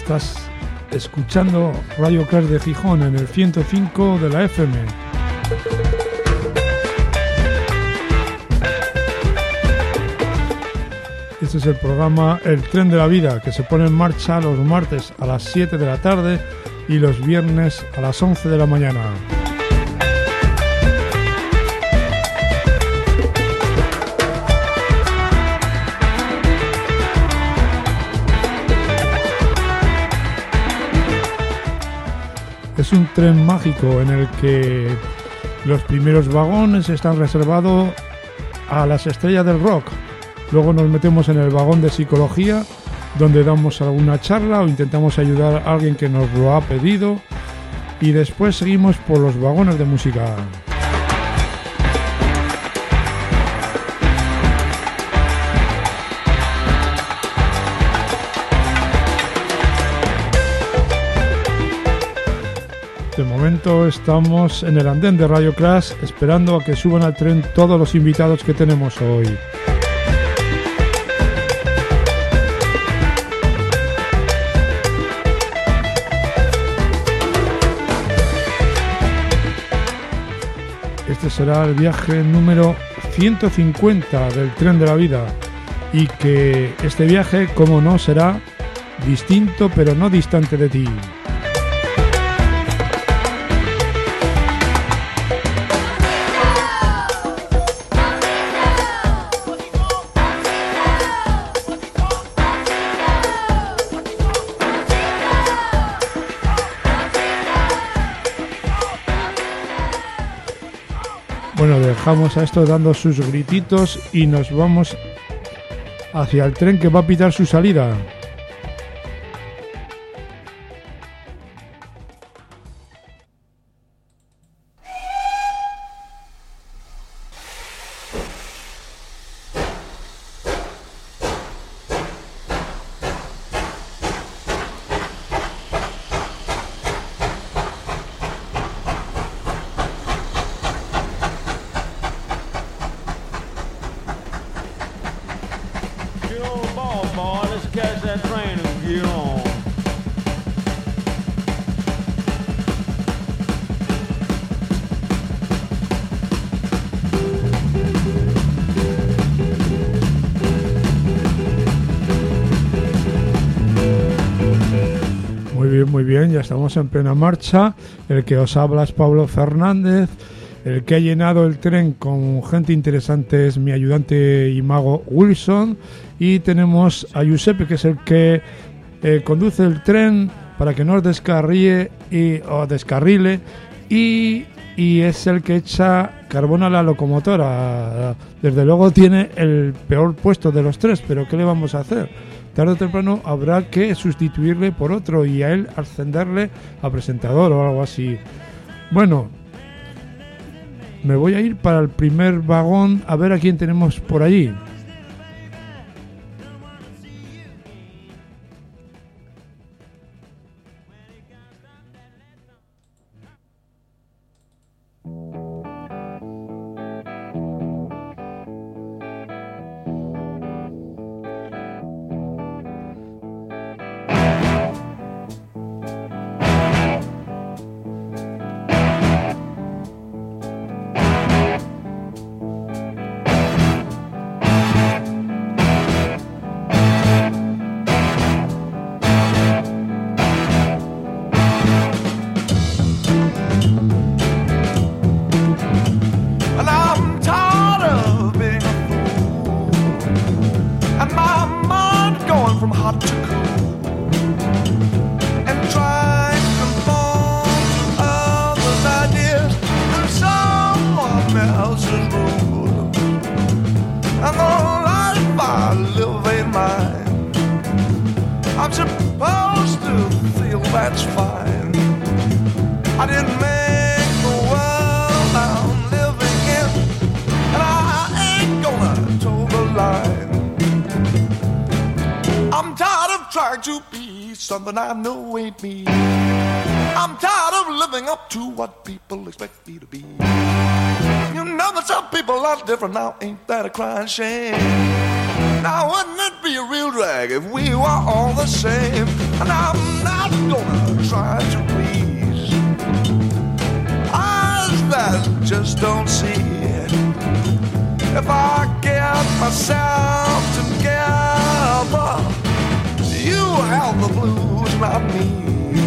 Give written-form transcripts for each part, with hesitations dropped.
Estás escuchando Radio Clash de Gijón en el 105 de la FM. Este es el programa El Tren de la Vida, que se pone en marcha los martes a las 7 de la tarde y los viernes a las 11 de la mañana. Es un tren mágico en el que los primeros vagones están reservados a las estrellas del rock. Luego nos metemos en el vagón de psicología, donde damos alguna charla o intentamos ayudar a alguien que nos lo ha pedido. Y después seguimos por los vagones de música. De momento estamos en el andén de Radio Clash esperando a que suban al tren todos los invitados que tenemos hoy. Este será el viaje número 150 del Tren de la Vida y que este viaje, como no, será distinto pero no distante de ti. Bueno, dejamos a esto dando sus grititos y nos vamos hacia el tren que va a pitar su salida. Muy bien, ya estamos en plena marcha. El que os habla es Pablo Fernández. El que ha llenado el tren con gente interesante es mi ayudante y mago Wilson. Y tenemos a Giuseppe, que es el que conduce el tren para que no os descarrile y es el que echa carbón a la locomotora. Desde luego tiene el peor puesto de los tres, pero ¿qué le vamos a hacer? Tarde o temprano habrá que sustituirle por otro y a él ascenderle a presentador o algo así. Bueno, me voy a ir para el primer vagón a ver a quién tenemos por allí. Something I know ain't me. I'm tired of living up to what people expect me to be. You know that some people are different now, ain't that a crying shame? Now wouldn't it be a real drag if we were all the same? And I'm not gonna try to please eyes that just don't see. If I get myself together, you have the blues, not me.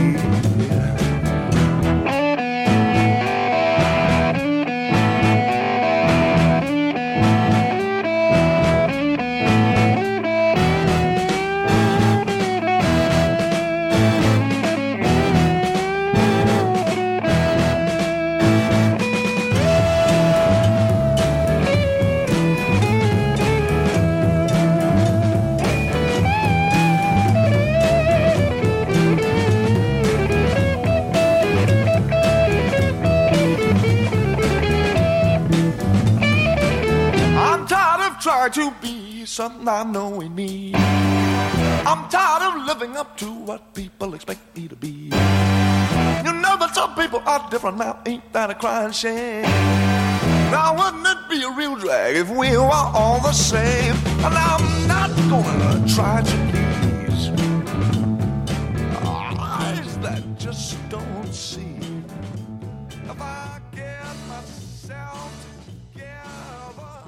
Try to be something I know we need. I'm tired of living up to what people expect me to be. You know that some people are different now, ain't that a crying shame? Now wouldn't it be a real drag if we were all the same? And I'm not gonna try to please eyes that just don't see. If I get myself together,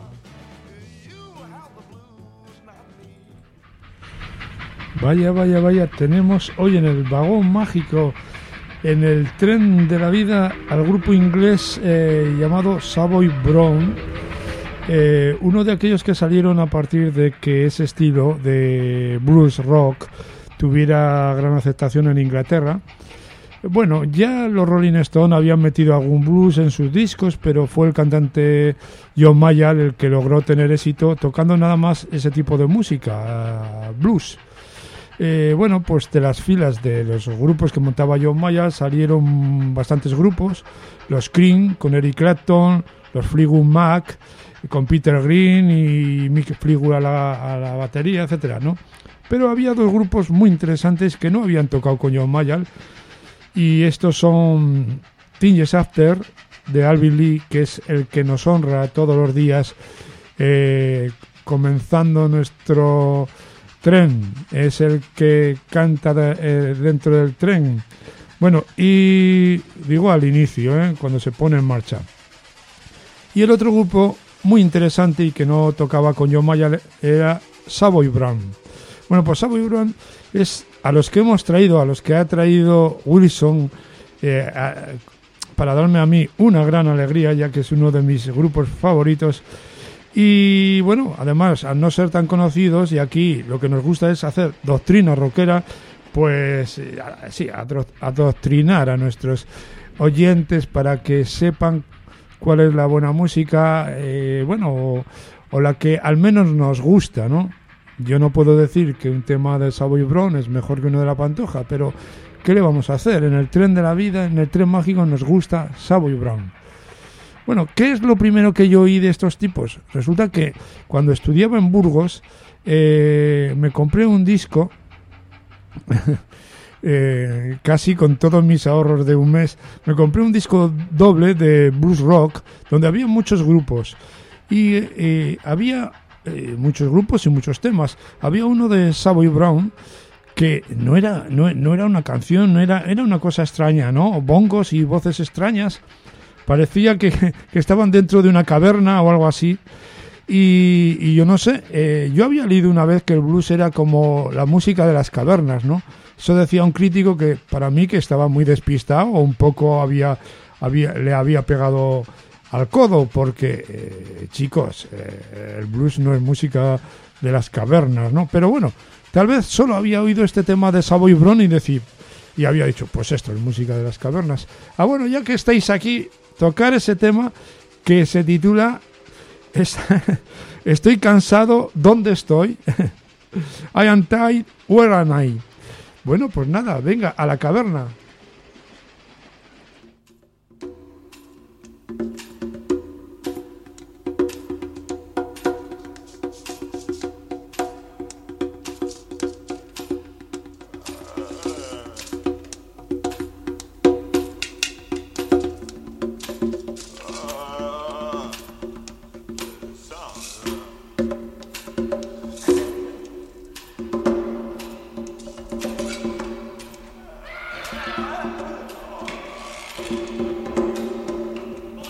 Vaya, tenemos hoy en el vagón mágico, en el tren de la vida, al grupo inglés llamado Savoy Brown, uno de aquellos que salieron a partir de que ese estilo de blues rock tuviera gran aceptación en Inglaterra. Bueno, ya los Rolling Stones habían metido algún blues en sus discos, pero fue el cantante John Mayall el que logró tener éxito tocando nada más ese tipo de música, blues. Bueno, pues de las filas de los grupos que montaba John Mayall salieron bastantes grupos, los Cream con Eric Clapton, los Fleetwood Mac con Peter Green y Mick Fleetwood a la batería, etcétera, ¿no? Pero había dos grupos muy interesantes que no habían tocado con John Mayall, y estos son Teen Years After de Alvin Lee, que es el que nos honra todos los días comenzando nuestro tren, es el que canta dentro del tren. Bueno, y digo al inicio, cuando se pone en marcha. Y el otro grupo muy interesante y que no tocaba con John Mayall era Savoy Brown. Bueno, pues Savoy Brown es a los que hemos traído, a los que ha traído Wilson, para darme a mí una gran alegría, ya que es uno de mis grupos favoritos. Y bueno, además, al no ser tan conocidos, y aquí lo que nos gusta es hacer doctrina rockera, pues sí, adoctrinar a nuestros oyentes para que sepan cuál es la buena música, bueno, o la que al menos nos gusta, ¿no? Yo no puedo decir que un tema de Savoy Brown es mejor que uno de La Pantoja, pero ¿qué le vamos a hacer? En el tren de la vida, en el tren mágico, nos gusta Savoy Brown. Bueno, ¿qué es lo primero que yo oí de estos tipos? Resulta que cuando estudiaba en Burgos me compré un disco casi con todos mis ahorros de un mes. Me compré un disco doble de blues rock donde había muchos grupos y había muchos grupos y muchos temas. Había uno de Savoy Brown que no era una canción, era una cosa extraña, ¿no? Bongos y voces extrañas. Parecía que estaban dentro de una caverna o algo así. Y yo no sé, yo había leído una vez que el blues era como la música de las cavernas, ¿no? Eso decía un crítico que para mí que estaba muy despistado o un poco le había pegado al codo, porque chicos, el blues no es música de las cavernas, ¿no? Pero bueno, tal vez solo había oído este tema de Savoy Brown y había dicho, pues esto es música de las cavernas. Ah, bueno, ya que estáis aquí, tocar ese tema que se titula Estoy cansado, ¿dónde estoy? I am tired, where am I? Bueno, pues nada, venga, a la caverna.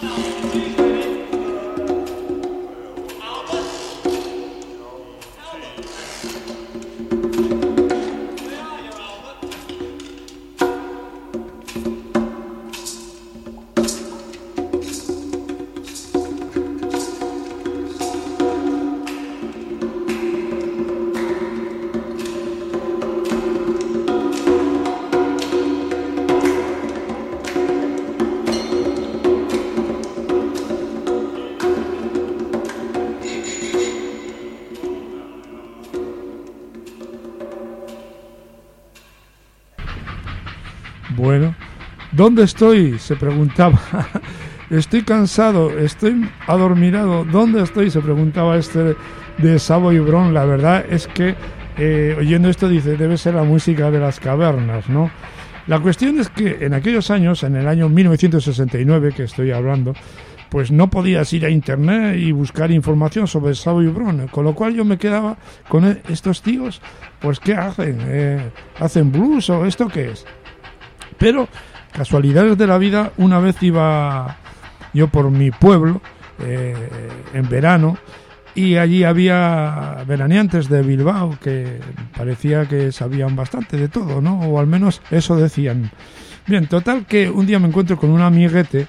Bueno, ¿dónde estoy?, se preguntaba. Estoy cansado, estoy adormilado. ¿Dónde estoy?, se preguntaba de Savoy Brown. La verdad es que oyendo esto dice, debe ser la música de las cavernas, ¿no? La cuestión es que en aquellos años, en el año 1969 que estoy hablando, pues no podías ir a internet y buscar información sobre Savoy Brown, con lo cual yo me quedaba con estos tíos, pues ¿qué hacen? ¿Hacen blues o esto qué es? Pero, casualidades de la vida, una vez iba yo por mi pueblo en verano y allí había veraneantes de Bilbao que parecía que sabían bastante de todo, ¿no? O al menos eso decían. Bien, total que un día me encuentro con un amiguete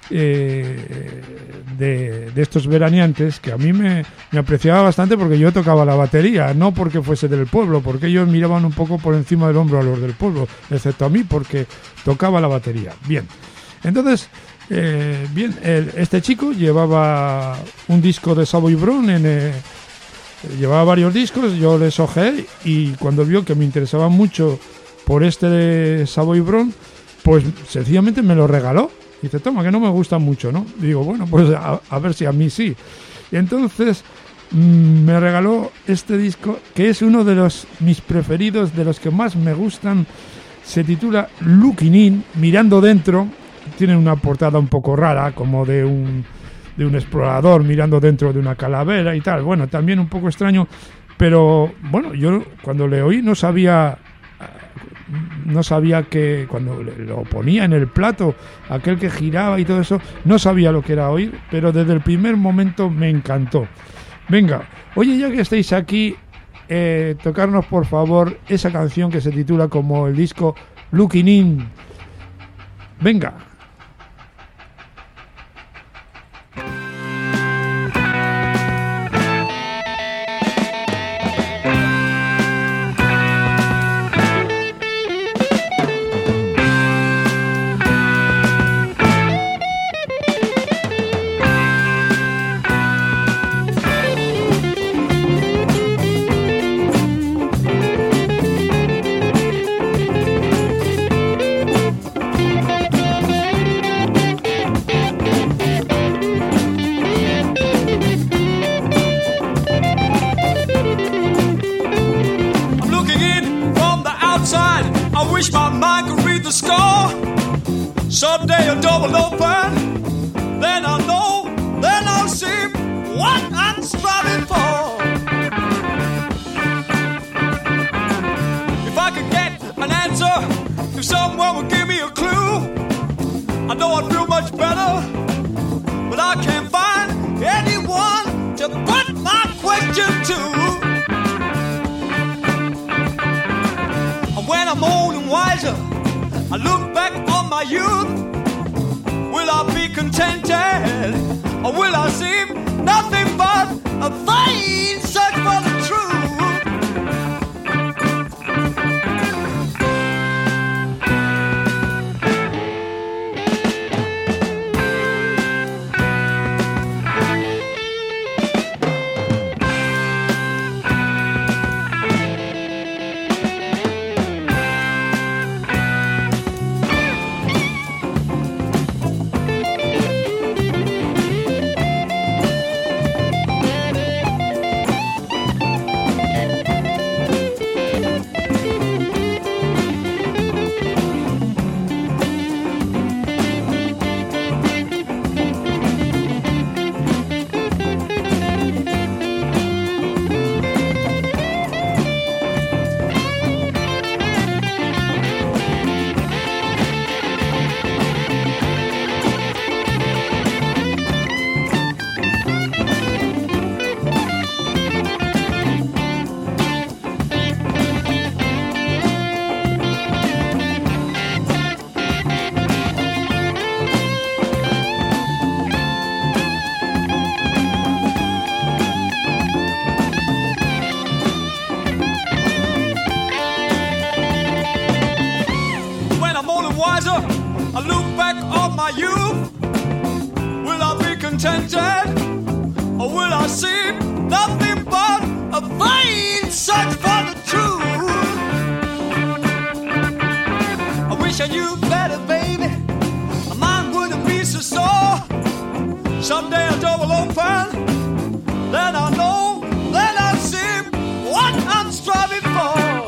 de estos veraneantes que a mí me apreciaba bastante porque yo tocaba la batería, no porque fuese del pueblo, porque ellos miraban un poco por encima del hombro a los del pueblo, excepto a mí porque tocaba la batería. Bien, entonces este chico llevaba un disco de Savoy Brown, llevaba varios discos, yo les ojeé y cuando vio que me interesaba mucho por este de Savoy Brown, pues sencillamente me lo regaló. Dice, toma, que no me gusta mucho, ¿no? Digo, bueno, pues a ver si a mí sí. Y entonces me regaló este disco, que es uno de mis preferidos, de los que más me gustan. Se titula Looking In, mirando dentro. Tiene una portada un poco rara, como de un explorador mirando dentro de una calavera y tal. Bueno, también un poco extraño, pero bueno, yo cuando le oí no sabía que cuando lo ponía en el plato, aquel que giraba y todo eso, no sabía lo que era oír, pero desde el primer momento me encantó. Venga, oye, ya que estáis aquí, tocarnos por favor esa canción que se titula como el disco Looking In. Venga. Someday a double open, then I'll know, then I'll see what I'm striving for. If I could get an answer, if someone would give me a clue, I know I'd feel much better, but I can't find anyone to put my question to. And when I'm old and wiser, I look back on my youth. Will I be contented, or will I see nothing but a vain search for the truth? my youth? Will I be contented? Or will I see nothing but a vain search for the truth? I wish I knew better, baby. My mind wouldn't be so sore. Someday a door will open, then I'll know, then I'll see what I'm striving for.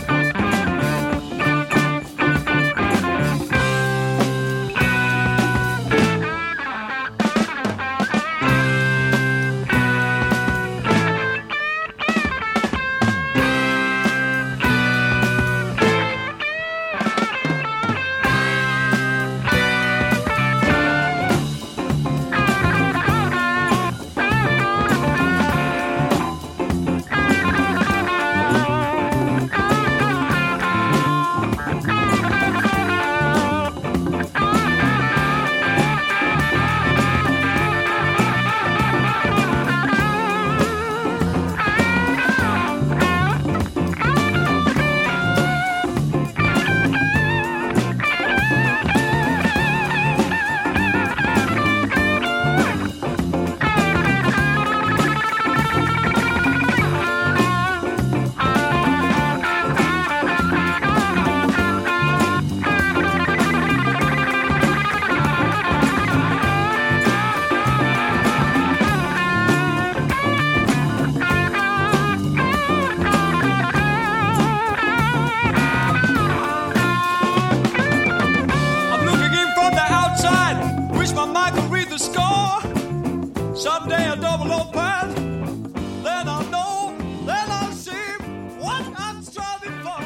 Someday a double open, then I'll know, then I'll see what I'm striving for.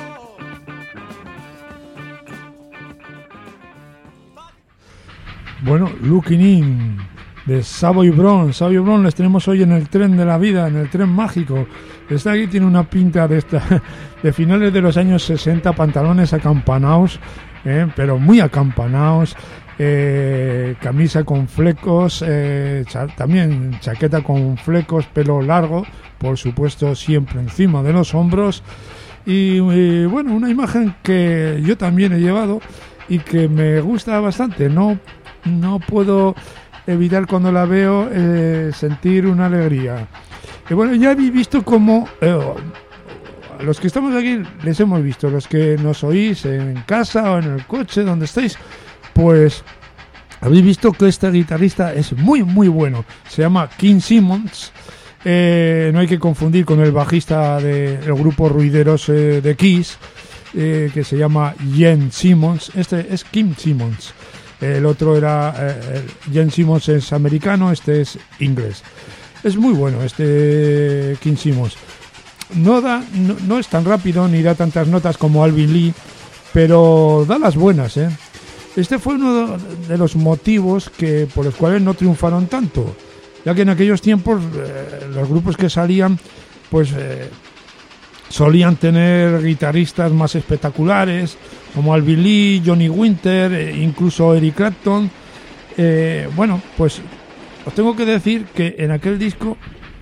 Bueno, Looking In de Savoy Brown. Savoy Brown les tenemos hoy en el tren de la vida, en el tren mágico. Está aquí, tiene una pinta de finales de los años 60, pantalones acampanados, pero muy acampanados. Camisa con flecos, también chaqueta con flecos, pelo largo, por supuesto siempre encima de los hombros y bueno, una imagen que yo también he llevado y que me gusta bastante. No puedo evitar cuando la veo sentir una alegría. Y bueno, ya habéis visto cómo los que estamos aquí les hemos visto, los que nos oís en casa o en el coche, donde estéis, pues habéis visto que este guitarrista es muy muy bueno. Se llama Gene Simmons. No hay que confundir con el bajista del grupo ruideros de Kiss, que se llama Gene Simmons. Este es Gene Simmons. El otro era Gene Simmons, es americano, este es inglés. Es muy bueno este Gene Simmons. No es tan rápido ni da tantas notas como Alvin Lee, pero da las buenas, Este fue uno de los motivos por los cuales no triunfaron tanto, ya que en aquellos tiempos los grupos que salían pues solían tener guitarristas más espectaculares como Alvin Lee, Johnny Winter, incluso Eric Clapton. Bueno, pues os tengo que decir que en aquel disco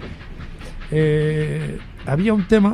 había un tema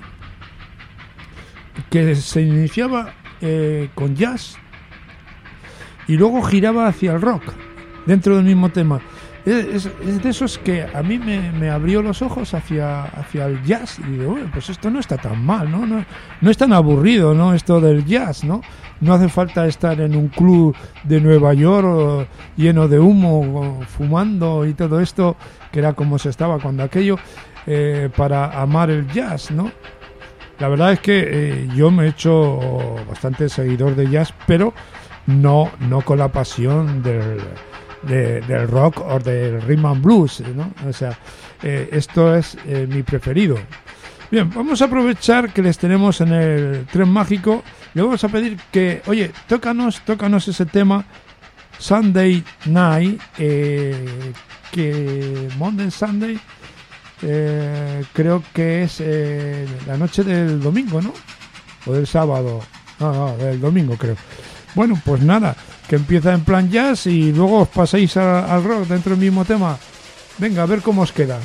que se iniciaba con jazz y luego giraba hacia el rock dentro del mismo tema. Es de esos que a mí me abrió los ojos hacia el jazz y digo, bueno, pues esto no está tan mal, no es tan aburrido, ¿no? Esto del jazz, ¿no? No hace falta estar en un club de Nueva York lleno de humo, fumando y todo esto, que era como se estaba cuando aquello, para amar el jazz, ¿no? La verdad es que yo me he hecho bastante seguidor de jazz, pero no con la pasión del rock o del rhythm and blues, ¿no? O sea, esto es mi preferido. Bien, vamos a aprovechar que les tenemos en el tren mágico. Le vamos a pedir que, oye, tócanos ese tema Sunday Night, que Monday Sunday, creo que es la noche del domingo, ¿no? O del sábado. No, del domingo creo. Bueno, pues nada, que empieza en plan jazz y luego os paséis al rock dentro del mismo tema. Venga, a ver cómo os queda.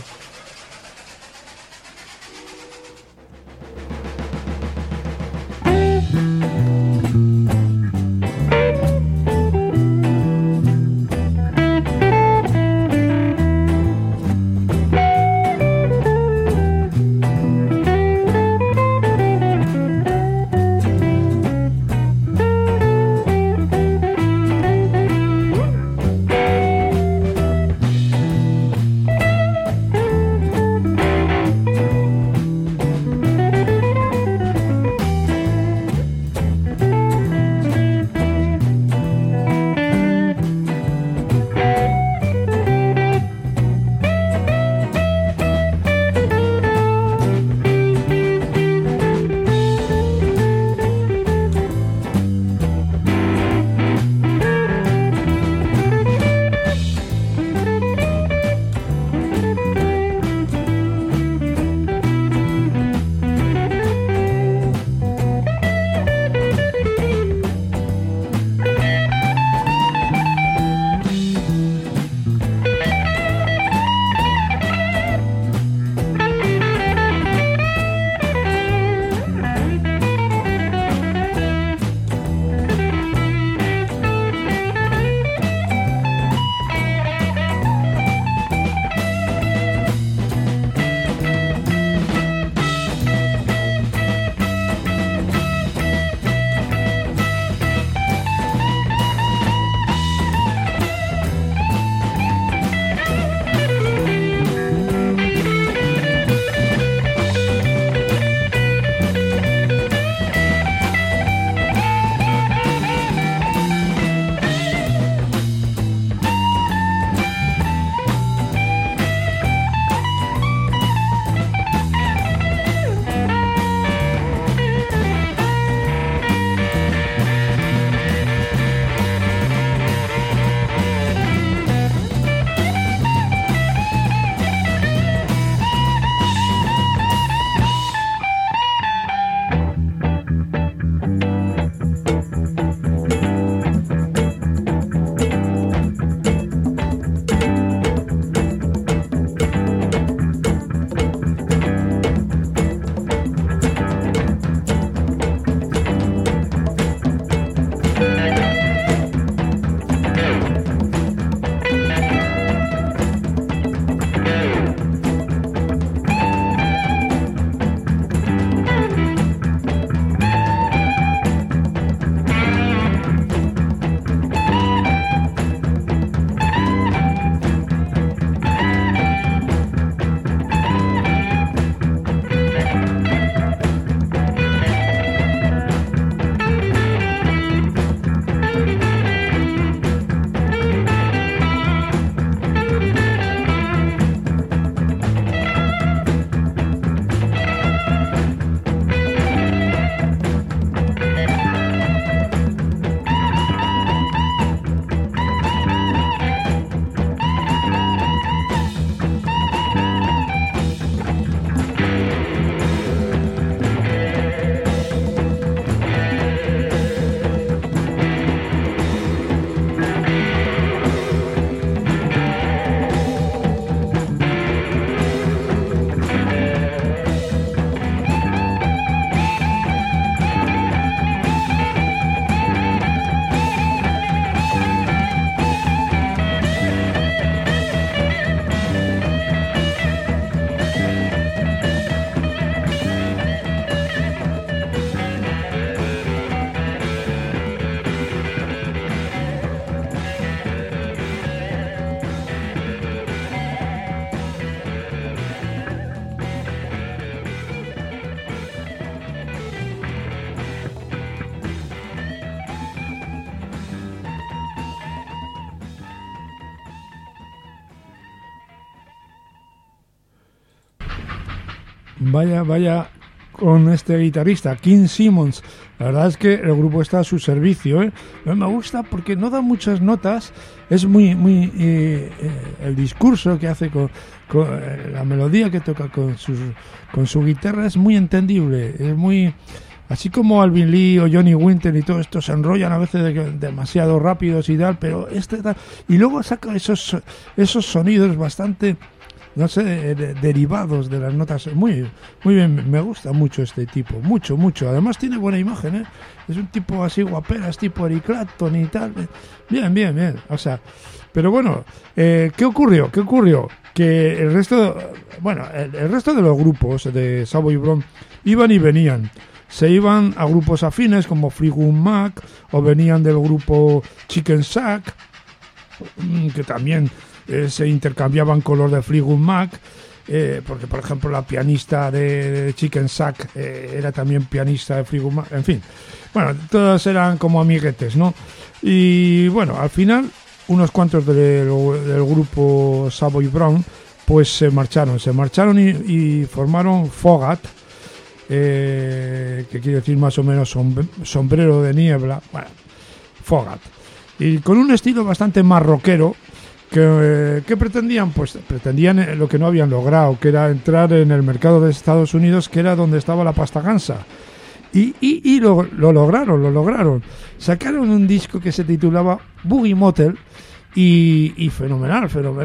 Vaya con este guitarrista, King Simmons. La verdad es que el grupo está a su servicio, ¿eh? Me gusta porque no da muchas notas, es muy el discurso que hace con la melodía que toca con su guitarra es muy entendible, es muy... Así como Alvin Lee o Johnny Winter y todo esto se enrollan a veces demasiado rápidos y tal, pero tal. Y luego saca esos sonidos bastante, no sé, derivados de las notas. Muy bien, me gusta mucho este tipo, mucho. Además tiene buena imagen, ¿eh? Es un tipo así guaperas, tipo Eric Clapton y tal. Bien. O sea, pero bueno, ¿qué ocurrió? Que el resto de los grupos de Savoy Brown iban y venían. Se iban a grupos afines como Fleetwood Mac o venían del grupo Chicken Shack, que también se intercambiaban con los de Fleetwood Mac, porque por ejemplo la pianista de Chicken Shack era también pianista de Fleetwood Mac, en fin. Bueno, todos eran como amiguetes, ¿no? Y bueno, al final unos cuantos del grupo Savoy Brown pues se marcharon y formaron Fogat, que quiere decir más o menos sombrero de niebla, bueno, Fogat, y con un estilo bastante más rockero que pretendían, pues pretendían lo que no habían logrado, que era entrar en el mercado de Estados Unidos, que era donde estaba la pasta gansa, y lo lograron, sacaron un disco que se titulaba Boogie Motel y fenomenal,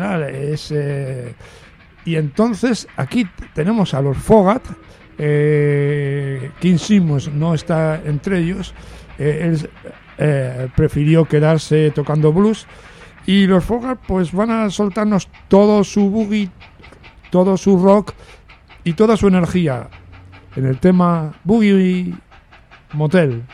y entonces aquí tenemos a los Fogat. King Simmons no está entre ellos, él prefirió quedarse tocando blues, y los Fogat pues van a soltarnos todo su boogie, todo su rock y toda su energía en el tema Boogie Motel.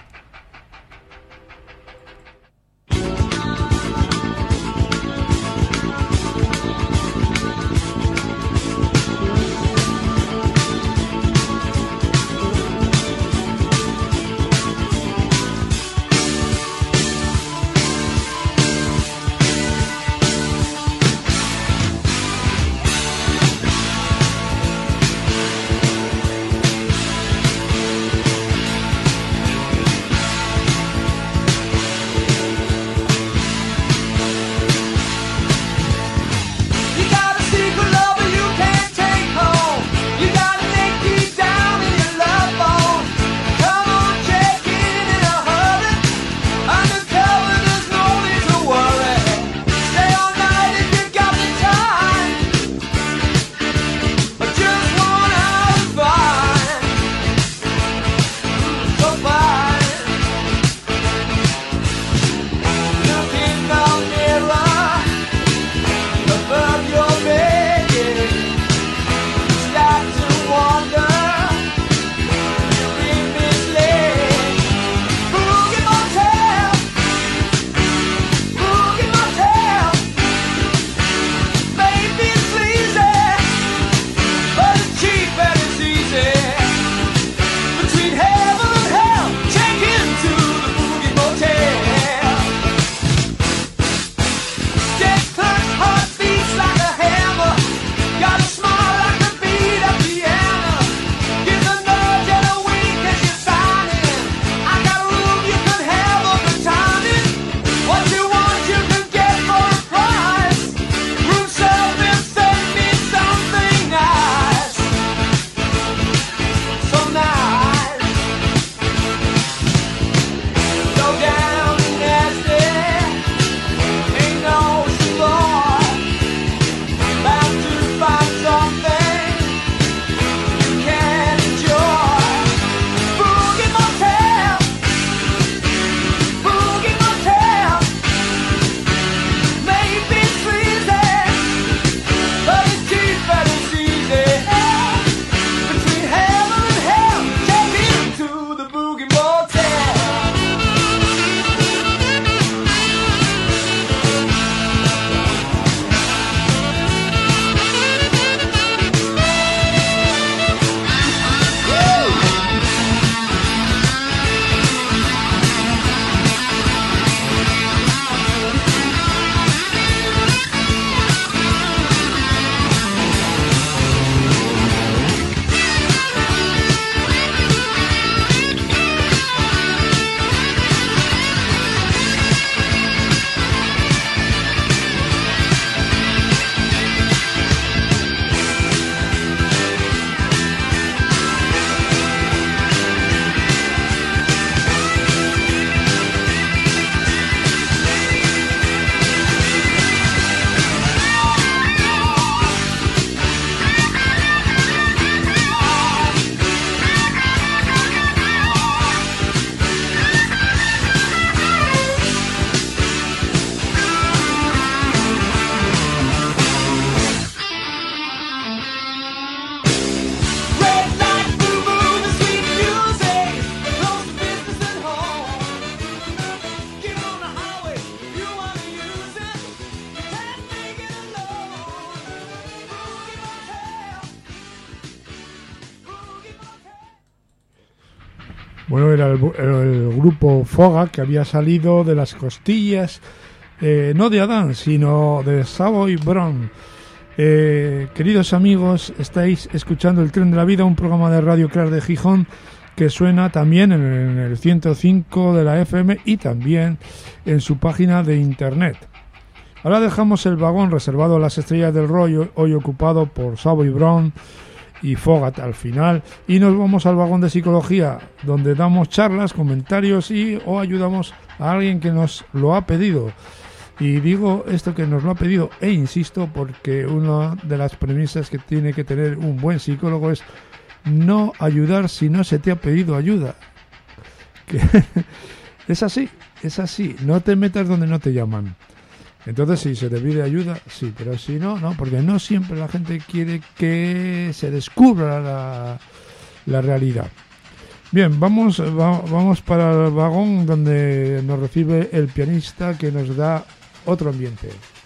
Bueno, era el grupo Foga, que había salido de las costillas, no de Adán, sino de Savoy Brown. Queridos amigos, estáis escuchando El Tren de la Vida, un programa de Radio Crash de Gijón, que suena también en el 105 de la FM y también en su página de internet. Ahora dejamos el vagón reservado a las estrellas del rock, hoy ocupado por Savoy Brown y Fogat al final, y nos vamos al vagón de psicología, donde damos charlas, comentarios o ayudamos a alguien que nos lo ha pedido. Y digo esto que nos lo ha pedido e insisto porque una de las premisas que tiene que tener un buen psicólogo es no ayudar si no se te ha pedido ayuda. Que es así, no te metas donde no te llaman. Entonces, si se te pide ayuda, sí, pero si no, no, porque no siempre la gente quiere que se descubra la realidad. Bien, vamos para el vagón donde nos recibe el pianista que nos da otro ambiente.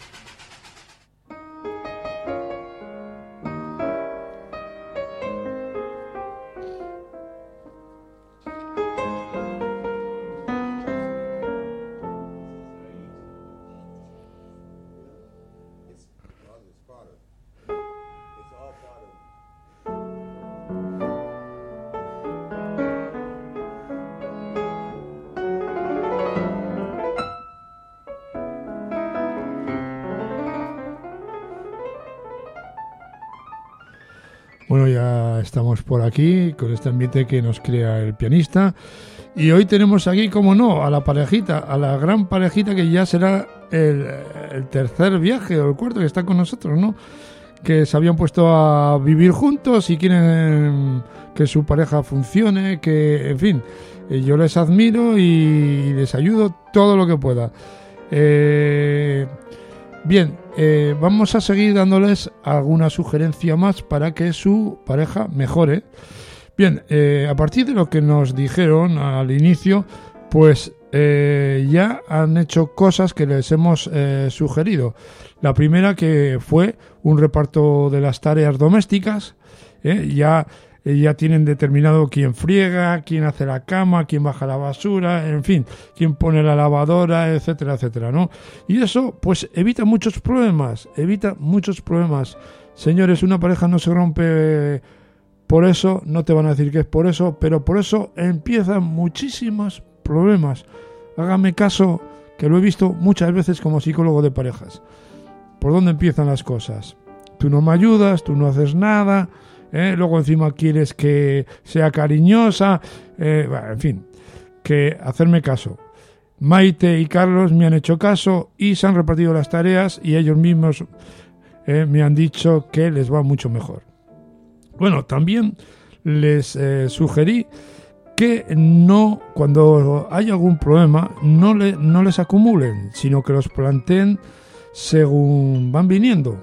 Bueno, ya estamos por aquí con este ambiente que nos crea el pianista y hoy tenemos aquí, como no, a la parejita, a la gran parejita que ya será el tercer viaje o el cuarto que está con nosotros, ¿no? Que se habían puesto a vivir juntos y quieren que su pareja funcione, que, en fin, yo les admiro y les ayudo todo lo que pueda. Bien, vamos a seguir dándoles alguna sugerencia más para que su pareja mejore. Bien, a partir de lo que nos dijeron al inicio, pues ya han hecho cosas que les hemos sugerido. La primera que fue un reparto de las tareas domésticas, ya tienen determinado quién friega, quién hace la cama, quién baja la basura, en fin, quién pone la lavadora, etcétera, etcétera, ¿no? Y eso, pues, evita muchos problemas. Señores, una pareja no se rompe por eso, no te van a decir que es por eso, pero por eso empiezan muchísimos problemas. Hágame caso, que lo he visto muchas veces como psicólogo de parejas. ¿Por dónde empiezan las cosas? Tú no me ayudas, tú no haces nada... luego encima quieres que sea cariñosa, bueno, en fin, que hacerme caso. Maite y Carlos me han hecho caso y se han repartido las tareas y ellos mismos me han dicho que les va mucho mejor. Bueno, también les sugerí que no, cuando hay algún problema, no les acumulen, sino que los planteen según van viniendo,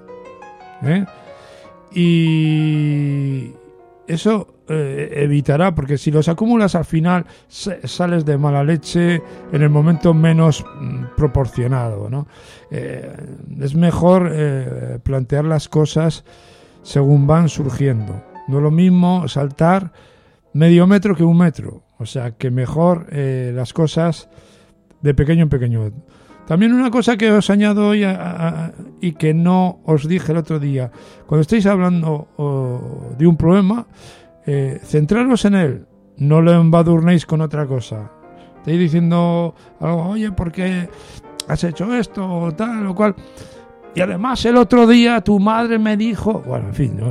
y eso evitará, porque si los acumulas al final sales de mala leche en el momento menos proporcionado, ¿no? Es mejor plantear las cosas según van surgiendo. No es lo mismo saltar medio metro que un metro, o sea que mejor las cosas de pequeño en pequeño. También una cosa que os añado hoy y que no os dije el otro día, cuando estéis hablando de un problema, centraros en él, no lo embadurnéis con otra cosa. Estáis diciendo algo, oye, ¿por qué has hecho esto o tal o cual? Y además el otro día tu madre me dijo, bueno, en fin,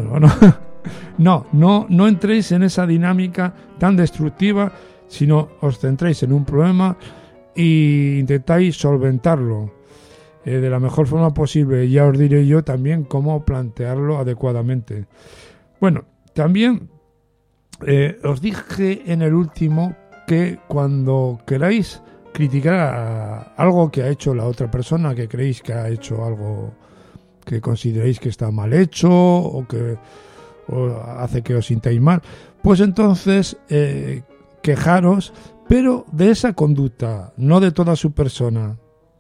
no entréis en esa dinámica tan destructiva, sino os centréis en un problema e intentáis solventarlo de la mejor forma posible. Ya os diré yo también cómo plantearlo adecuadamente. Bueno, también os dije en el último que cuando queráis criticar algo que ha hecho la otra persona, que creéis que ha hecho algo que consideréis que está mal hecho o que hace que os sintáis mal, pues entonces quejaros, pero de esa conducta, no de toda su persona.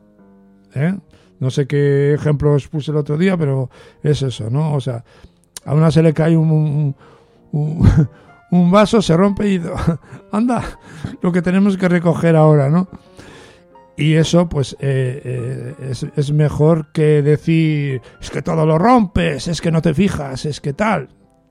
No sé qué ejemplo os puse el otro día, pero es eso, ¿no? O sea, a una se le cae un un vaso, se rompe y anda, lo que tenemos que recoger ahora, ¿no? Y eso, pues, es mejor que decir, es que todo lo rompes, es que no te fijas, es que tal.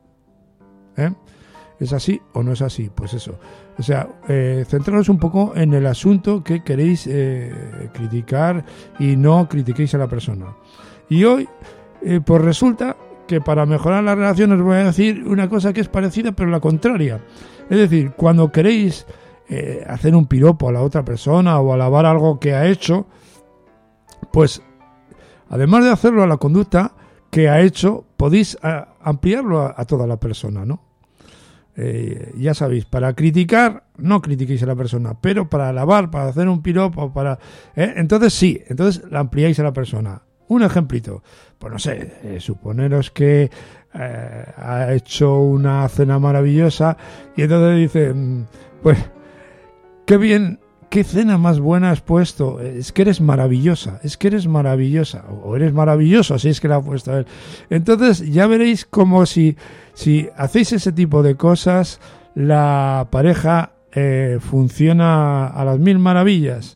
¿Es así o no es así? Pues eso. O sea, centraros un poco en el asunto que queréis criticar y no critiquéis a la persona. Y hoy, pues resulta que para mejorar la relación os voy a decir una cosa que es parecida pero la contraria. Es decir, cuando queréis hacer un piropo a la otra persona o alabar algo que ha hecho, pues además de hacerlo a la conducta que ha hecho, podéis ampliarlo a toda la persona, ¿no? Ya sabéis, para criticar, no critiquéis a la persona, pero para alabar, para hacer un piropo, entonces sí, entonces la ampliáis a la persona. Un ejemplito, pues no sé, suponeros que ha hecho una cena maravillosa y entonces dice, pues, qué bien, qué cena más buena has puesto, es que eres maravillosa, o eres maravilloso, así es que la ha puesto él. Entonces ya veréis como si hacéis ese tipo de cosas, la pareja funciona a las mil maravillas.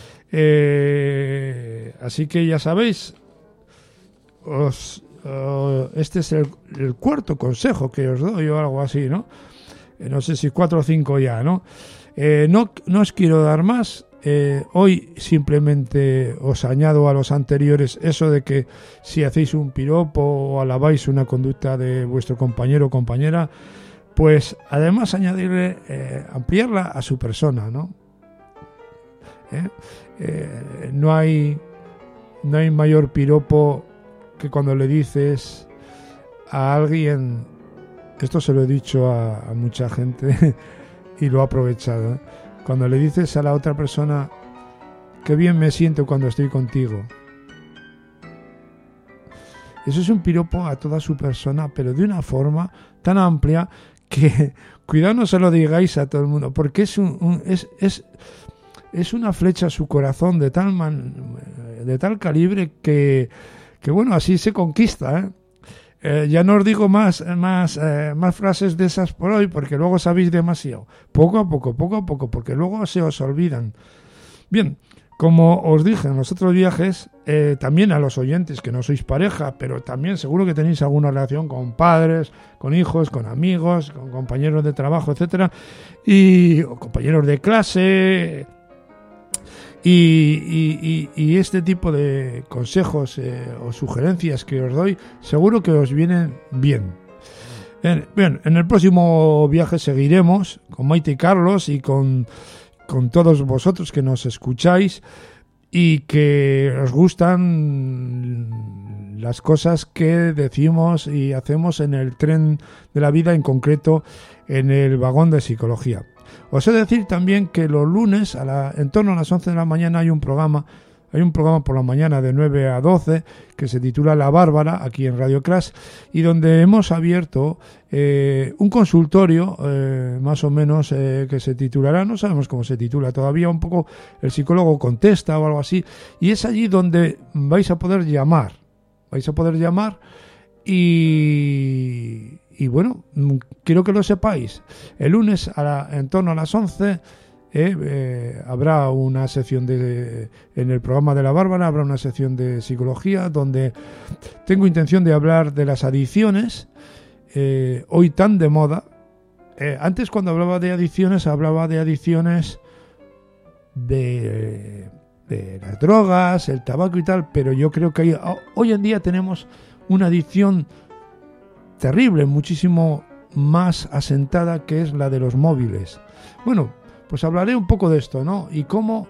Así que ya sabéis, este es el cuarto consejo que os doy o algo así, ¿no? No sé si 4 o 5 ya, ¿no? No os quiero dar más. Hoy simplemente os añado a los anteriores eso de que si hacéis un piropo o alabáis una conducta de vuestro compañero o compañera, pues además añadirle, ampliarla a su persona, ¿no? No hay mayor piropo que cuando le dices a alguien, esto se lo he dicho a mucha gente y lo he aprovechado, cuando le dices a la otra persona, qué bien me siento cuando estoy contigo. Eso es un piropo a toda su persona, pero de una forma tan amplia que cuidado no se lo digáis a todo el mundo, porque es una flecha a su corazón de tal calibre que bueno, así se conquista, ya no os digo más frases de esas por hoy, porque luego sabéis demasiado. Poco a poco, porque luego se os olvidan. Bien, como os dije en los otros viajes, también a los oyentes que no sois pareja, pero también seguro que tenéis alguna relación con padres, con hijos, con amigos, con compañeros de trabajo, etcétera, o compañeros de clase. Y este tipo de consejos o sugerencias que os doy seguro que os vienen bien. Bien, en el próximo viaje seguiremos con Maite y Carlos y con todos vosotros que nos escucháis y que os gustan las cosas que decimos y hacemos en el tren de la vida, en concreto en el vagón de psicología. Os he de decir también que los lunes, en torno a las 11 de la mañana, hay un programa por la mañana de 9 a 12 que se titula La Bárbara, aquí en Radio Crash, y donde hemos abierto un consultorio, más o menos, que se titulará, no sabemos cómo se titula todavía, un poco el psicólogo contesta o algo así, y es allí donde vais a poder llamar y bueno, quiero que lo sepáis. El lunes en torno a las 11 habrá una sección en el programa de La Bárbara, habrá una sección de psicología donde tengo intención de hablar de las adicciones, hoy tan de moda. Antes, cuando hablaba de adicciones de las drogas, el tabaco y tal, pero yo creo que hoy en día tenemos una adicción terrible, muchísimo más asentada, que es la de los móviles. Bueno, pues hablaré un poco de esto, ¿no? Y cómo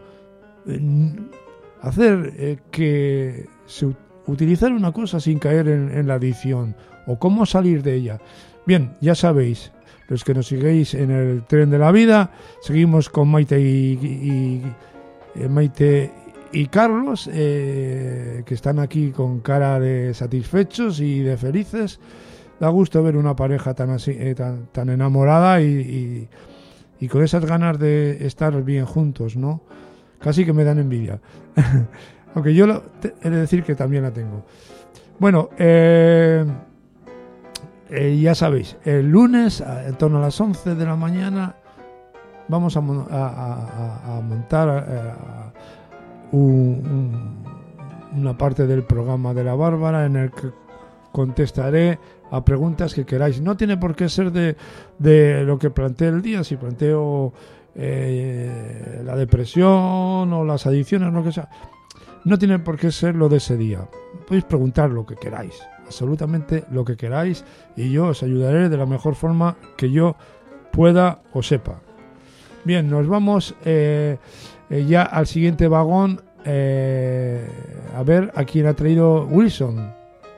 hacer utilizar una cosa sin caer en la adicción, o cómo salir de ella. Bien, ya sabéis, los que nos sigáis en el tren de la vida, seguimos con Maite y Carlos, que están aquí con cara de satisfechos y de felices. Da gusto ver una pareja tan así, tan enamorada y con esas ganas de estar bien juntos, ¿no? Casi que me dan envidia. Aunque yo he de decir que también la tengo. Bueno, ya sabéis, el lunes, en torno a las 11 de la mañana, vamos a montar una parte del programa de la Bárbara en el que contestaré a preguntas que queráis. No tiene por qué ser de lo que planteé el día. Si planteo la depresión o las adicciones, lo que sea, no tiene por qué ser lo de ese día. Podéis preguntar lo que queráis, absolutamente lo que queráis, y yo os ayudaré de la mejor forma que yo pueda o sepa. Bien, nos vamos ya al siguiente vagón, a ver a quién ha traído Wilson.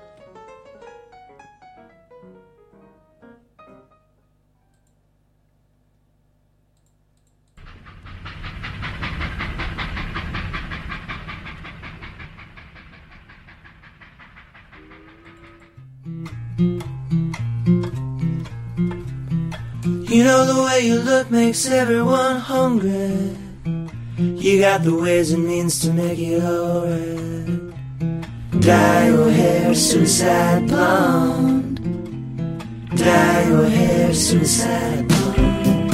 You know the way you look makes everyone hungry. You got the ways and means to make it alright. Dye your hair suicide blonde. Dye your hair suicide blonde.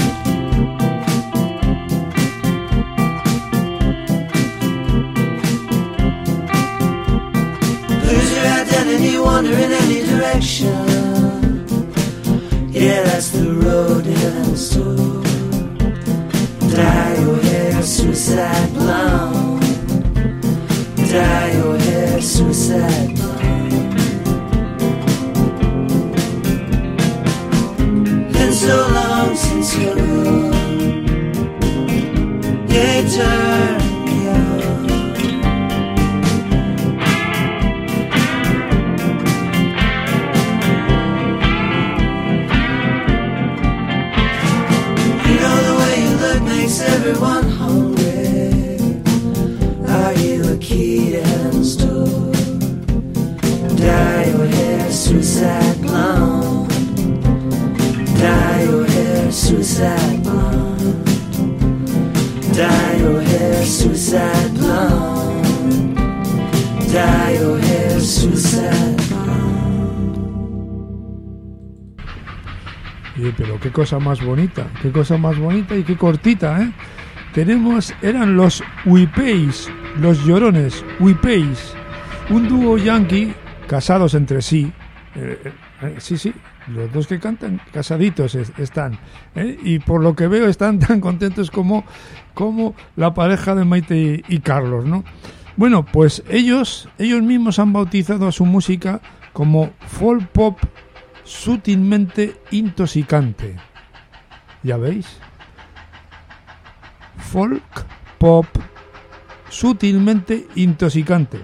Lose your identity, wander in any direction. Yeah, that's the road to heaven's door. Dye your hair suicide blonde. Dye your hair suicide blonde. Been so long since you're gone. Yeah, you turn me on. Everyone hungry. Are you a key to heaven's door? Dye your hair suicide blonde. Dye your hair suicide blonde. Dye your hair suicide blonde. Dye your hair suicide blonde. Pero qué cosa más bonita y qué cortita, ¿eh? Eran los Huipeis, los Llorones, Huipeis, un dúo yankee casados entre sí. Sí, los dos que cantan casaditos están, ¿eh? Y por lo que veo están tan contentos como la pareja de Maite y Carlos, ¿no? Bueno, pues ellos mismos han bautizado a su música como folk pop sutilmente intoxicante. ¿Ya veis? Folk pop sutilmente intoxicante.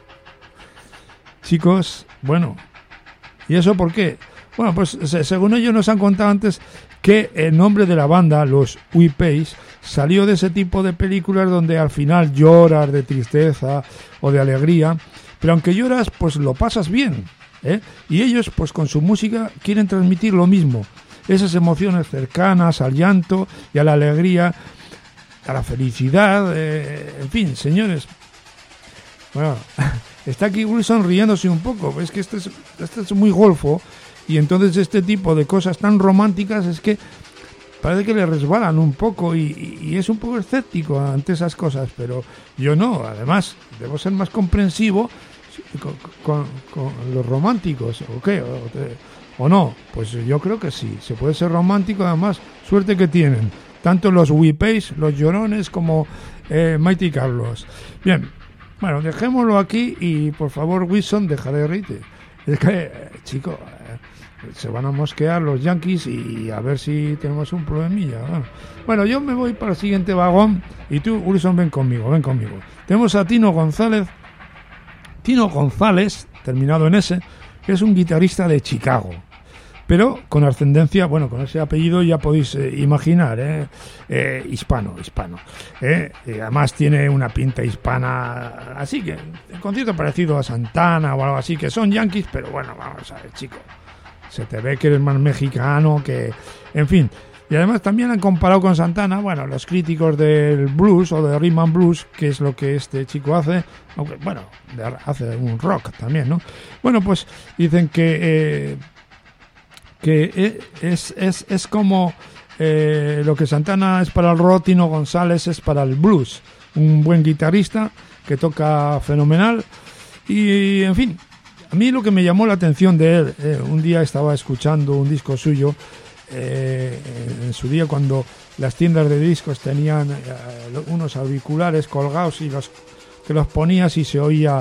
Chicos, bueno, ¿y eso por qué? Bueno, pues según ellos nos han contado antes que el nombre de la banda, los Huipeis, salió de ese tipo de películas donde al final lloras de tristeza o de alegría, pero aunque lloras, pues lo pasas bien, ¿eh? Y ellos, pues con su música, quieren transmitir lo mismo, esas emociones cercanas al llanto y a la alegría, a la felicidad, en fin, señores. Bueno, está aquí Wilson riéndose un poco, es que este es muy golfo, y entonces este tipo de cosas tan románticas es que parece que le resbalan un poco y es un poco escéptico ante esas cosas, pero yo no, además debo ser más comprensivo con los románticos, ¿o qué? ¿O no? Pues yo creo que sí, se puede ser romántico, además, suerte que tienen, tanto los Huipeis, los Llorones, como Maite y Carlos. Bien, bueno, dejémoslo aquí y por favor, Wilson, deja de reírte. Es que, chico, se van a mosquear los Yankees y a ver si tenemos un problemilla. Bueno, yo me voy para el siguiente vagón y tú, Wilson, ven conmigo. Tenemos a Tino González, terminado en S, que es un guitarrista de Chicago, pero con ascendencia, bueno, con ese apellido ya podéis imaginar, hispano. Además tiene una pinta hispana, así que en concierto parecido a Santana o algo así, que son yankees, pero bueno, vamos a ver, chico, se te ve que eres más mexicano que... En fin, y además también han comparado con Santana, bueno, los críticos del blues o de rhythm and blues, que es lo que este chico hace, aunque, bueno, hace un rock también, ¿no? Bueno, pues dicen que que es como lo que Santana es para el rock, Tino González es para el blues. Un buen guitarrista que toca fenomenal. Y, en fin, a mí lo que me llamó la atención de él, un día estaba escuchando un disco suyo, en su día cuando las tiendas de discos tenían unos auriculares colgados y que los ponías y se oía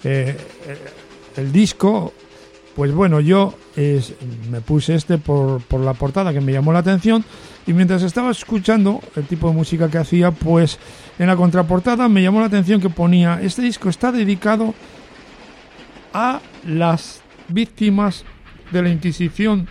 el disco. Pues bueno, yo me puse por la portada que me llamó la atención, y mientras estaba escuchando el tipo de música que hacía, pues en la contraportada me llamó la atención que ponía: este disco está dedicado a las víctimas de la Inquisición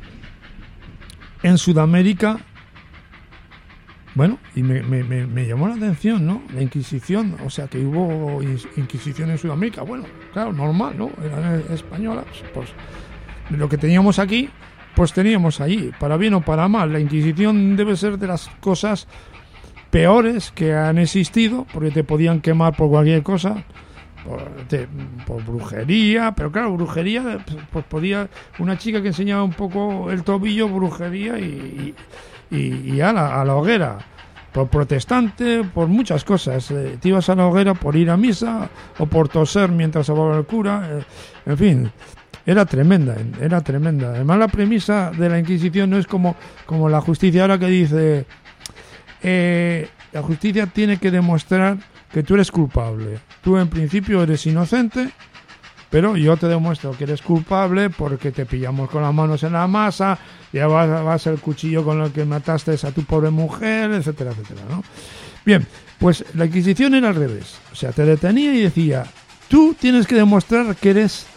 en Sudamérica. Bueno, y me llamó la atención, ¿no? La Inquisición, o sea, que hubo Inquisición en Sudamérica. Bueno, claro, normal, ¿no? Eran españolas, pues lo que teníamos aquí, pues teníamos allí, para bien o para mal. La Inquisición debe ser de las cosas peores que han existido, porque te podían quemar por cualquier cosa, por brujería, pero claro, brujería, pues podía, una chica que enseñaba un poco el tobillo, brujería y a la hoguera, por protestante, por muchas cosas. Te ibas a la hoguera por ir a misa o por toser mientras hablaba el cura, en fin, era tremenda. Además, la premisa de la Inquisición no es como la justicia ahora, que dice la justicia tiene que demostrar que tú eres culpable. Tú en principio eres inocente, pero yo te demuestro que eres culpable porque te pillamos con las manos en la masa, llevabas el cuchillo con el que mataste a tu pobre mujer, etcétera, etcétera, ¿no? Bien, pues la Inquisición era al revés. O sea, te detenía y decía: tú tienes que demostrar que eres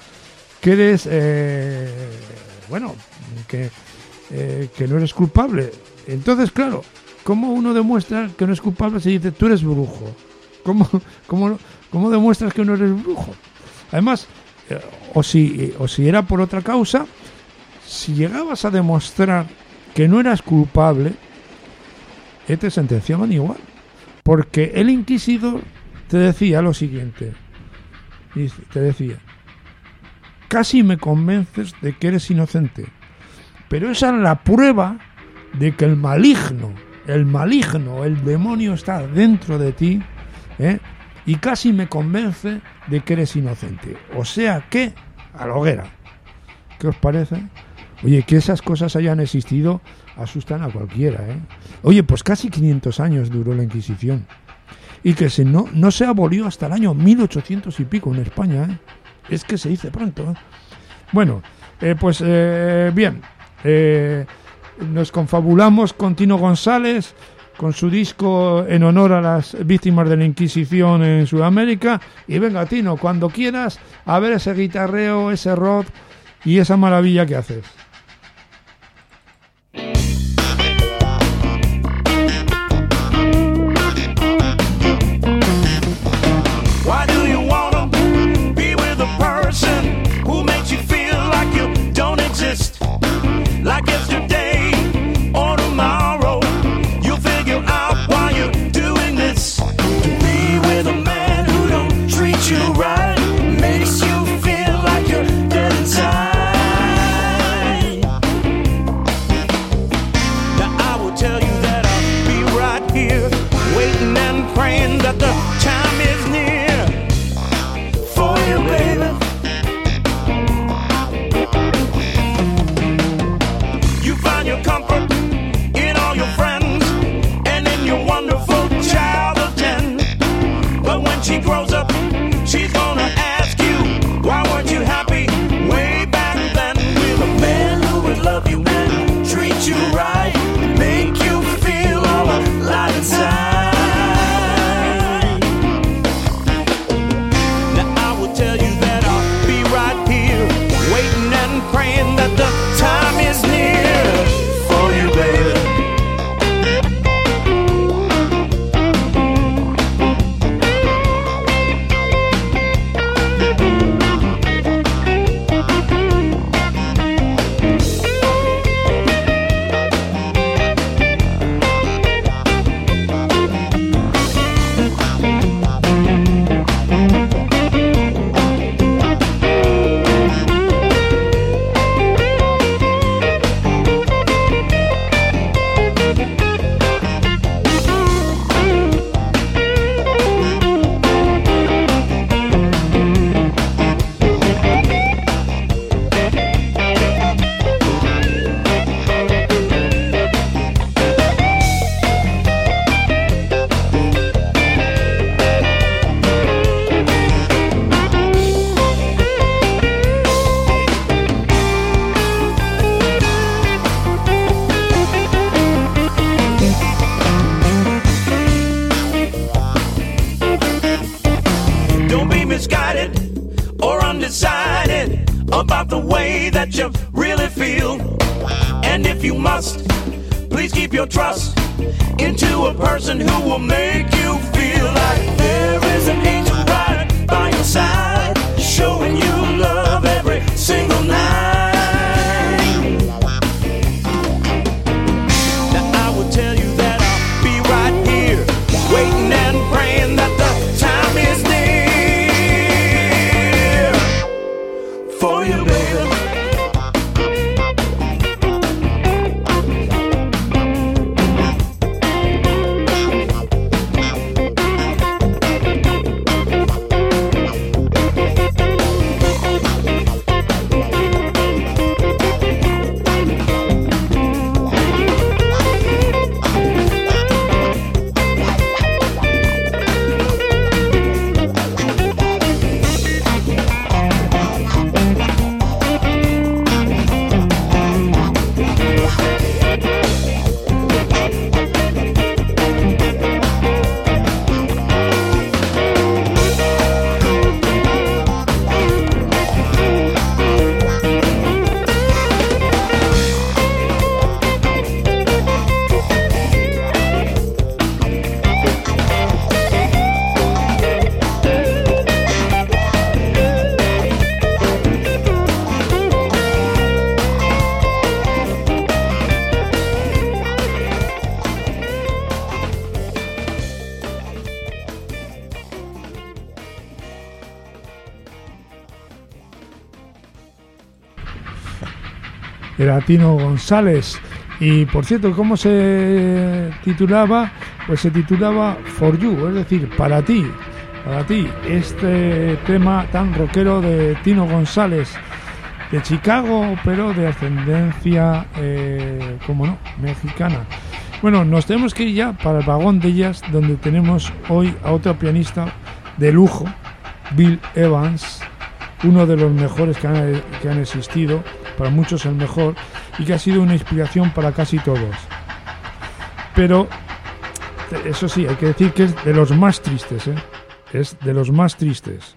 que no eres culpable. Entonces, claro, ¿cómo uno demuestra que no es culpable? Se dice: tú eres brujo. ¿Cómo demuestras que no eres brujo? Además, o si era por otra causa, si llegabas a demostrar que no eras culpable, te sentenciaban igual. Porque el inquisidor te decía lo siguiente: te decía, casi me convences de que eres inocente, pero esa es la prueba de que el maligno, el demonio está dentro de ti, y casi me convence de que eres inocente. O sea que, a la hoguera. ¿Qué os parece? Oye, que esas cosas hayan existido asustan a cualquiera, Oye, pues casi 500 años duró la Inquisición. Y que no se abolió hasta el año 1800 y pico en España, Es que se dice pronto, Bueno, bien. Nos confabulamos con Tino González, con su disco en honor a las víctimas de la Inquisición en Sudamérica. Y venga, Tino, cuando quieras, a ver ese guitarreo, ese rock y esa maravilla que haces. Why do you wanna be with a person who makes you feel like you don't exist? Like yesterday or tomorrow, you'll figure out why you're doing this. To be with a man who don't treat you right makes you feel like you're dead inside. about the way that you really feel. And if you must, please keep your trust into a person who will make you feel like there is an angel right by your side, showing you love every single night. Now I will tell you that I'll be right here, waiting and praying that the time is near for you, baby. Era Tino González. Y por cierto, ¿cómo se titulaba? Pues se titulaba For You, es decir, para ti, este tema tan rockero de Tino González, de Chicago, pero de ascendencia, como no, mexicana. Bueno, nos tenemos que ir ya para el vagón de jazz, donde tenemos hoy a otro pianista de lujo, Bill Evans, uno de los mejores que han existido, para muchos el mejor, y que ha sido una inspiración para casi todos. Pero, eso sí, hay que decir que es de los más tristes, ¿eh? Es de los más tristes.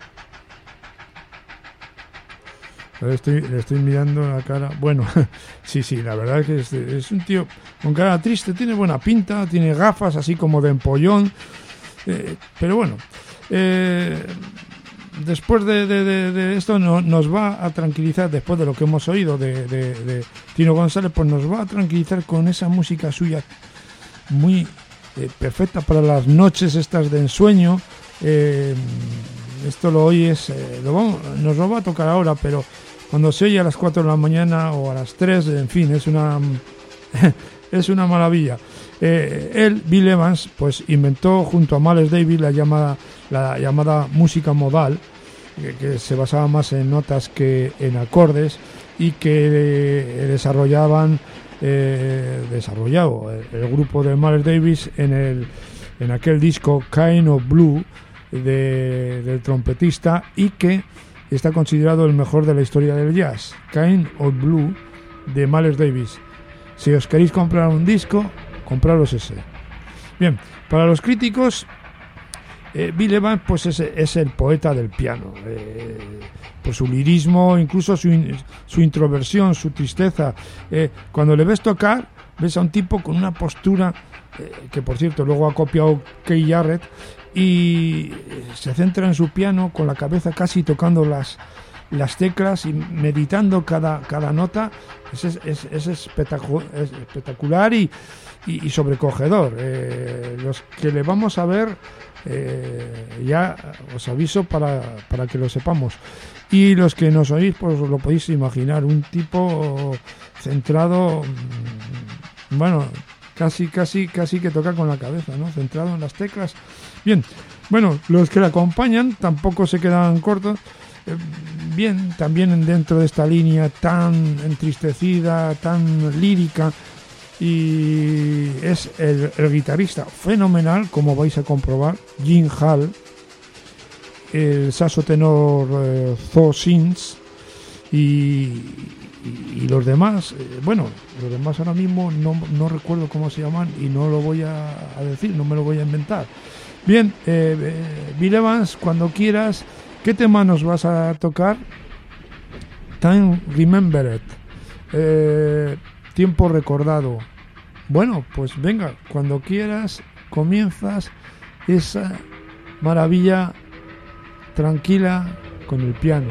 Le estoy mirando la cara. Bueno, sí, la verdad es que es un tío con cara triste, tiene buena pinta, tiene gafas así como de empollón, pero bueno, después de esto nos va a tranquilizar, después de lo que hemos oído de Tino González, pues nos va a tranquilizar con esa música suya muy perfecta para las noches estas de ensueño. Esto lo oyes, nos lo va a tocar ahora, pero cuando se oye a las 4 de la mañana o a las 3, en fin, es una maravilla. Él, Bill Evans, pues inventó junto a Miles Davis la llamada música modal, que se basaba más en notas que en acordes, y que desarrollado el grupo de Miles Davis en aquel disco Kind of Blue del trompetista, y que está considerado el mejor de la historia del jazz, Kind of Blue de Miles Davis. Si os queréis comprar un disco, compraros ese. Bien, para los críticos, Bill Evans pues es el poeta del piano, por su lirismo, incluso su introversión, su tristeza. Cuando le ves tocar, ves a un tipo con una postura que, por cierto, luego ha copiado Keith Jarrett, y se centra en su piano con la cabeza casi tocando las teclas y meditando cada nota. Es espectacular y sobrecogedor. Los que le vamos a ver, ya os aviso para que lo sepamos, y los que nos oís pues os lo podéis imaginar, un tipo centrado, bueno, casi que toca con la cabeza, ¿no? Centrado en las teclas. Bien, bueno, los que le acompañan tampoco se quedan cortos. Bien, también dentro de esta línea tan entristecida, tan lírica, y es el guitarrista fenomenal, como vais a comprobar, Gene Hall, el saxo tenor Tho Sins, y los demás, los demás ahora mismo no recuerdo cómo se llaman y no lo voy a decir, no me lo voy a inventar. Bien, Bill Evans, cuando quieras, ¿qué tema nos vas a tocar? Time Remembered, tiempo recordado. Bueno, pues venga, cuando quieras comienzas esa maravilla tranquila con el piano.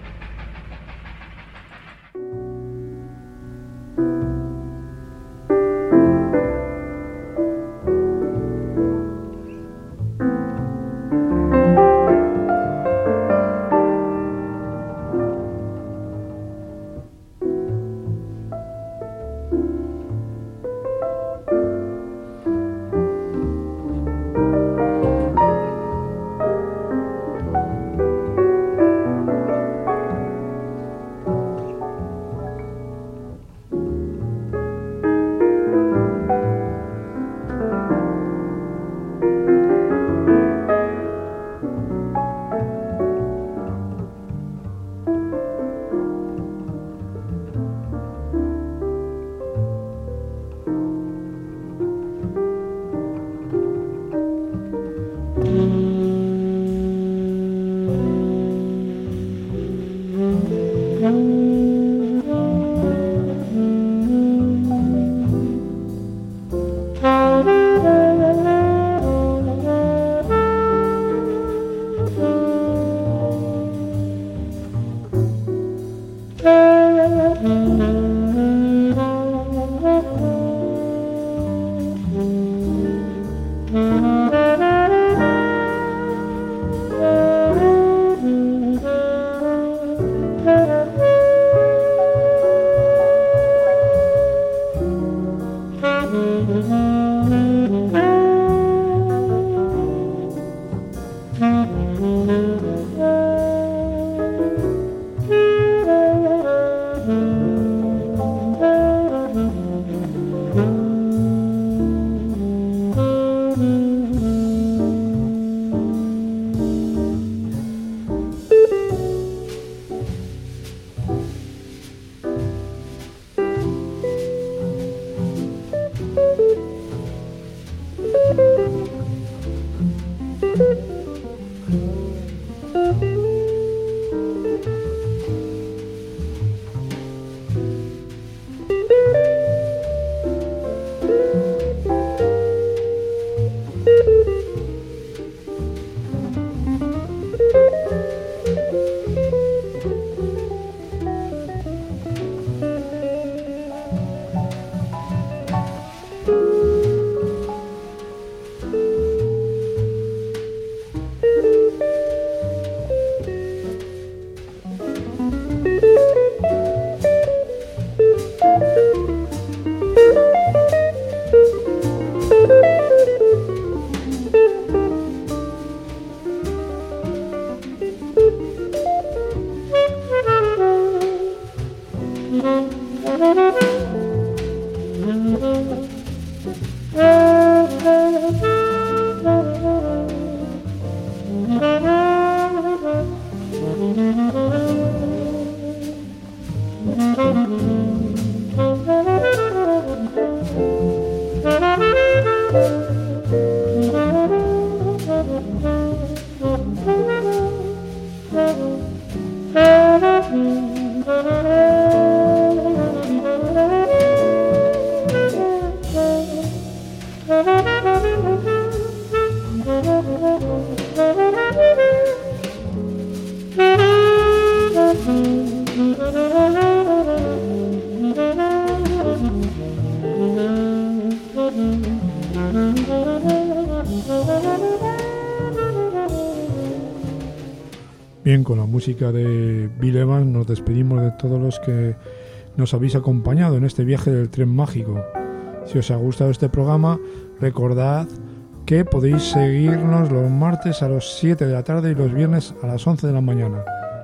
Bien, con la música de Bill Evans nos despedimos de todos los que nos habéis acompañado en este viaje del tren mágico. Si os ha gustado este programa, recordad que podéis seguirnos los martes a las 7 de la tarde y los viernes a las 11 de la mañana.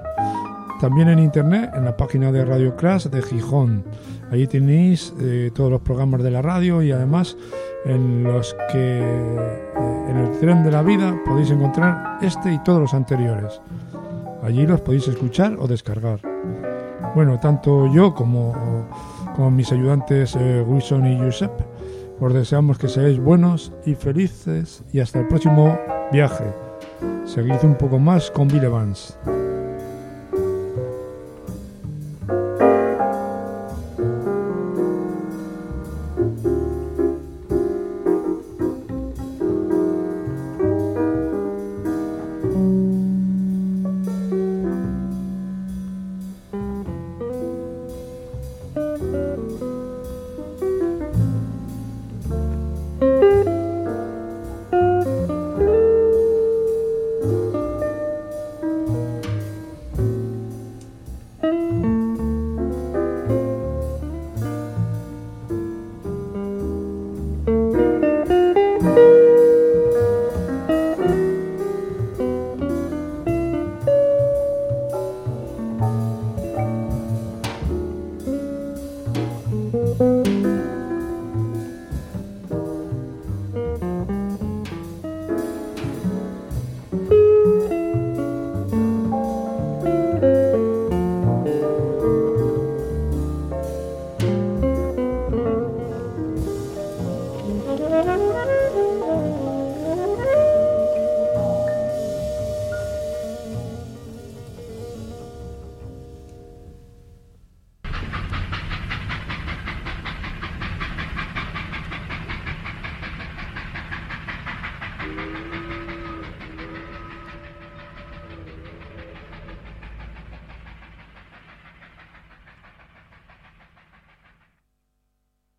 También en internet, en la página de Radio Crash de Gijón. Allí tenéis todos los programas de la radio y además en los que en el tren de la vida podéis encontrar este y todos los anteriores. Allí los podéis escuchar o descargar. Bueno, tanto yo como mis ayudantes Wilson y Josep, os deseamos que seáis buenos y felices y hasta el próximo viaje. Seguid un poco más con Bill Evans.